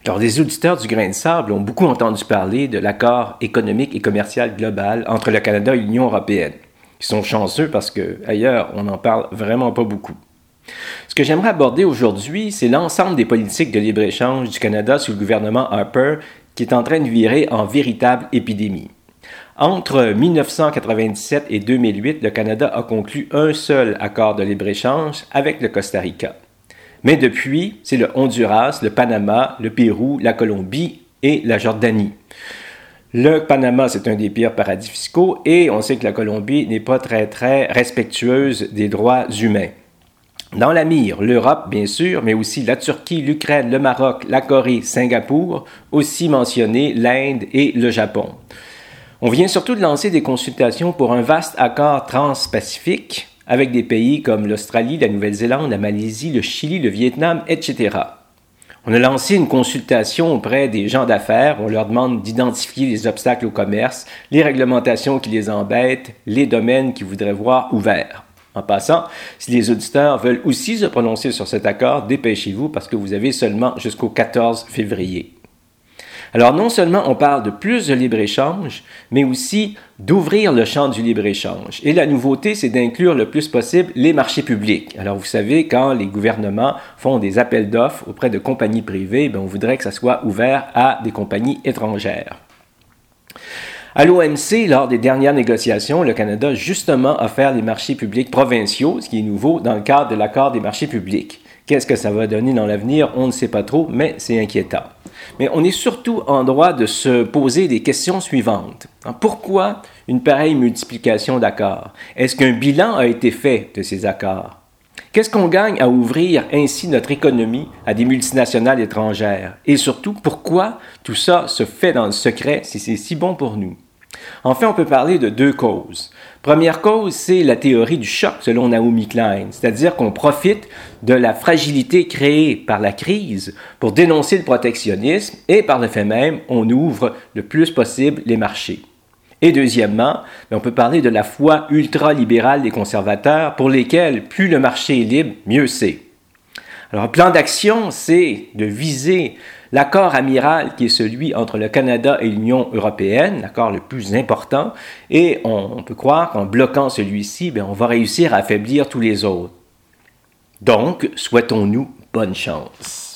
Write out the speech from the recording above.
Alors, les auditeurs du Grain de Sable ont beaucoup entendu parler de l'accord économique et commercial global entre le Canada et l'Union européenne. Ils sont chanceux parce qu'ailleurs, on n'en parle vraiment pas beaucoup. Ce que j'aimerais aborder aujourd'hui, c'est l'ensemble des politiques de libre-échange du Canada sous le gouvernement Harper qui est en train de virer en véritable épidémie. Entre 1997 et 2008, le Canada a conclu un seul accord de libre-échange avec le Costa Rica. Mais depuis, c'est le Honduras, le Panama, le Pérou, la Colombie et la Jordanie. Le Panama, c'est un des pires paradis fiscaux et on sait que la Colombie n'est pas très respectueuse des droits humains. Dans la mire, l'Europe, bien sûr, mais aussi la Turquie, l'Ukraine, le Maroc, la Corée, Singapour, aussi mentionné l'Inde et le Japon. On vient surtout de lancer des consultations pour un vaste accord transpacifique avec des pays comme l'Australie, la Nouvelle-Zélande, la Malaisie, le Chili, le Vietnam, etc. On a lancé une consultation auprès des gens d'affaires. On leur demande d'identifier les obstacles au commerce, les réglementations qui les embêtent, les domaines qu'ils voudraient voir ouverts. En passant, si les auditeurs veulent aussi se prononcer sur cet accord, dépêchez-vous parce que vous avez seulement jusqu'au 14 février. Alors non seulement on parle de plus de libre-échange, mais aussi d'ouvrir le champ du libre-échange. Et la nouveauté, c'est d'inclure le plus possible les marchés publics. Alors vous savez, quand les gouvernements font des appels d'offres auprès de compagnies privées, on voudrait que ça soit ouvert à des compagnies étrangères. À l'OMC, lors des dernières négociations, le Canada a justement offert les marchés publics provinciaux, ce qui est nouveau dans le cadre de l'accord des marchés publics. Qu'est-ce que ça va donner dans l'avenir? On ne sait pas trop, mais c'est inquiétant. Mais on est surtout en droit de se poser des questions suivantes. Pourquoi une pareille multiplication d'accords? Est-ce qu'un bilan a été fait de ces accords? Qu'est-ce qu'on gagne à ouvrir ainsi notre économie à des multinationales étrangères? Et surtout, pourquoi tout ça se fait dans le secret si c'est si bon pour nous? Enfin, on peut parler de deux causes. Première cause, c'est la théorie du choc selon Naomi Klein, c'est-à-dire qu'on profite de la fragilité créée par la crise pour dénoncer le protectionnisme et par le fait même, on ouvre le plus possible les marchés. Et deuxièmement, on peut parler de la foi ultra-libérale des conservateurs pour lesquels plus le marché est libre, mieux c'est. Alors, un plan d'action, c'est de viser l'accord amiral qui est celui entre le Canada et l'Union européenne, l'accord le plus important, et on peut croire qu'en bloquant celui-ci, on va réussir à affaiblir tous les autres. Donc, souhaitons-nous bonne chance.